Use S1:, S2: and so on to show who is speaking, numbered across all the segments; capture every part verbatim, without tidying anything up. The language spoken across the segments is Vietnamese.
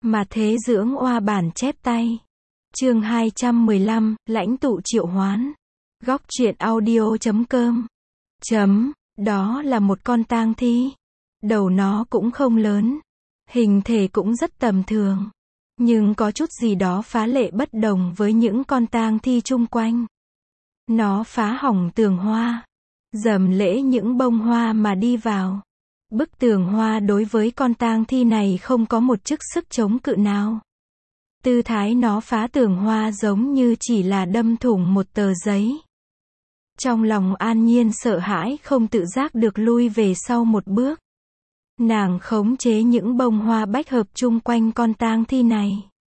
S1: Mà thế dưỡng oa bản chép tay. Chương hai trăm mười lăm, lãnh tụ triệu hoán. Góc truyện audio chấm com. Chấm, đó là một con tang thi. Đầu nó cũng không lớn. Hình thể cũng rất tầm thường. Nhưng có chút gì đó phá lệ bất đồng với những con tang thi chung quanh. Nó phá hỏng tường hoa. Dầm lễ những bông hoa mà đi vào. Bức tường hoa đối với con tang thi này không có một chút sức chống cự nào. Tư thái nó phá tường hoa giống như chỉ là đâm thủng một tờ giấy. Trong lòng An Nhiên sợ hãi không tự giác được lui về sau một bước. Nàng khống chế những bông hoa bách hợp chung quanh con tang thi này.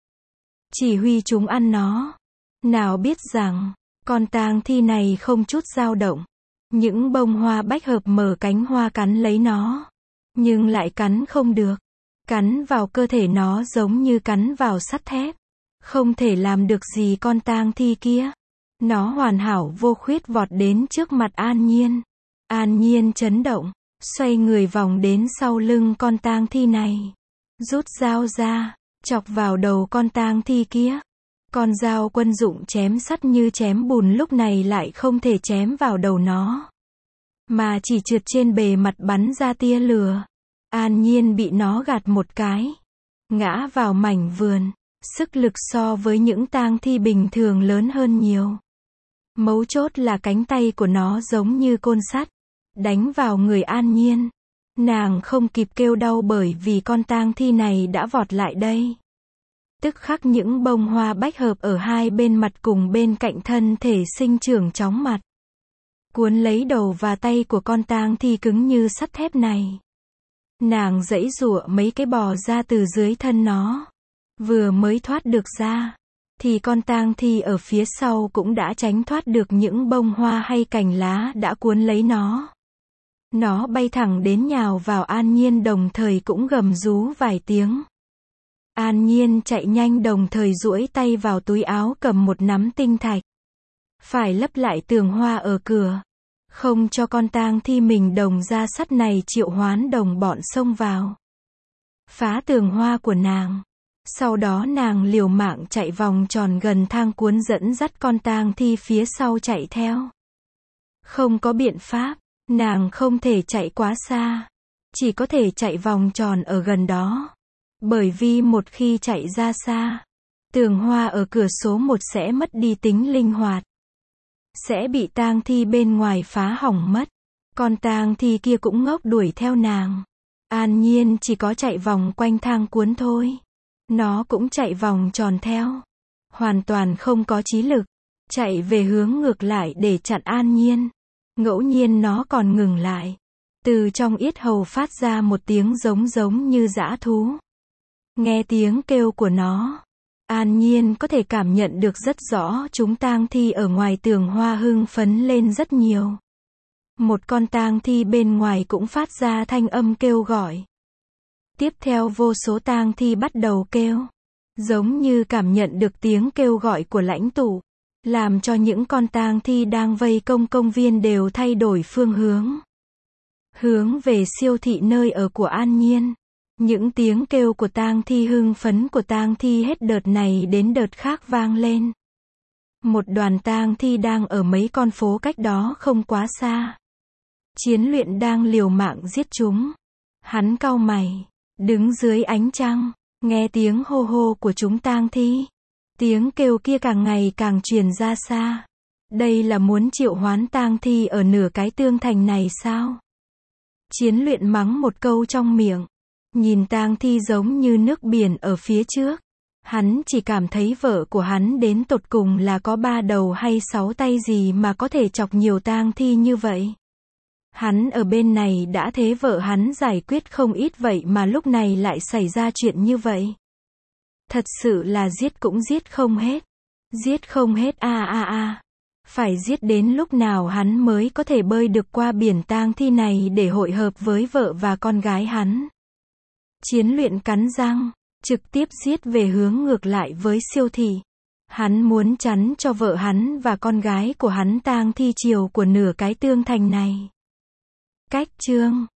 S1: Chỉ huy chúng ăn nó. Nào biết rằng, con tang thi này không chút dao động. Những bông hoa bách hợp mở cánh hoa cắn lấy nó. Nhưng lại cắn không được. Cắn vào cơ thể nó giống như cắn vào sắt thép. Không thể làm được gì con tang thi kia. Nó hoàn hảo vô khuyết vọt đến trước mặt An Nhiên. An Nhiên chấn động, xoay người vòng đến sau lưng con tang thi này. Rút dao ra, chọc vào đầu con tang thi kia. Con dao quân dụng chém sắt như chém bùn lúc này lại không thể chém vào đầu nó. Mà chỉ trượt trên bề mặt bắn ra tia lửa. An Nhiên bị nó gạt một cái. Ngã vào mảnh vườn. Sức lực so với những tang thi bình thường lớn hơn nhiều. Mấu chốt là cánh tay của nó giống như côn sắt. Đánh vào người An Nhiên. Nàng không kịp kêu đau bởi vì con tang thi này đã vọt lại đây. Tức khắc những bông hoa bách hợp ở hai bên mặt cùng bên cạnh thân thể sinh trưởng chóng mặt. Cuốn lấy đầu và tay của con tang thi cứng như sắt thép này. Nàng giãy giụa mấy cái bò ra từ dưới thân nó. Vừa mới thoát được ra, thì con tang thi ở phía sau cũng đã tránh thoát được những bông hoa hay cành lá đã cuốn lấy nó. Nó bay thẳng đến nhào vào An Nhiên đồng thời cũng gầm rú vài tiếng. An Nhiên chạy nhanh đồng thời duỗi tay vào túi áo cầm một nắm tinh thạch. Phải lấp lại tường hoa ở cửa. Không cho con tang thi mình đồng ra sắt này triệu hoán đồng bọn xông vào. Phá tường hoa của nàng. Sau đó nàng liều mạng chạy vòng tròn gần thang cuốn dẫn dắt con tang thi phía sau chạy theo. Không có biện pháp, nàng không thể chạy quá xa. Chỉ có thể chạy vòng tròn ở gần đó. Bởi vì một khi chạy ra xa, tường hoa ở cửa số một sẽ mất đi tính linh hoạt. Sẽ bị tang thi bên ngoài phá hỏng mất. Con tang thi kia cũng ngốc đuổi theo nàng. An Nhiên chỉ có chạy vòng quanh thang cuốn thôi. Nó cũng chạy vòng tròn theo. Hoàn toàn không có chí lực. Chạy về hướng ngược lại để chặn An Nhiên. Ngẫu nhiên nó còn ngừng lại. Từ trong yết hầu phát ra một tiếng giống giống như dã thú. Nghe tiếng kêu của nó. An Nhiên có thể cảm nhận được rất rõ chúng tang thi ở ngoài tường hoa hưng phấn lên rất nhiều. Một con tang thi bên ngoài cũng phát ra thanh âm kêu gọi. Tiếp theo vô số tang thi bắt đầu kêu. Giống như cảm nhận được tiếng kêu gọi của lãnh tụ. Làm cho những con tang thi đang vây công công viên đều thay đổi phương hướng. Hướng về siêu thị nơi ở của An Nhiên. Những tiếng kêu của tang thi hưng phấn của tang thi hết đợt này đến đợt khác vang lên. Một đoàn tang thi đang ở mấy con phố cách đó không quá xa. Chiến luyện đang liều mạng giết chúng. Hắn cau mày, đứng dưới ánh trăng, nghe tiếng hô hô của chúng tang thi. Tiếng kêu kia càng ngày càng truyền ra xa. Đây là muốn triệu hoán tang thi ở nửa cái tương thành này sao? Chiến luyện mắng một câu trong miệng. Nhìn tang thi giống như nước biển ở phía trước. Hắn chỉ cảm thấy vợ của hắn đến tột cùng là có ba đầu hay sáu tay gì mà có thể chọc nhiều tang thi như vậy. Hắn ở bên này đã thế vợ hắn giải quyết không ít vậy mà lúc này lại xảy ra chuyện như vậy. Thật sự là giết cũng giết không hết. Giết không hết a a a. Phải giết đến lúc nào hắn mới có thể bơi được qua biển tang thi này để hội hợp với vợ và con gái hắn. Chiến luyện cắn răng, trực tiếp giết về hướng ngược lại với siêu thị. Hắn muốn chắn cho vợ hắn và con gái của hắn tang thi chiều của nửa cái tương thành này. Cách chương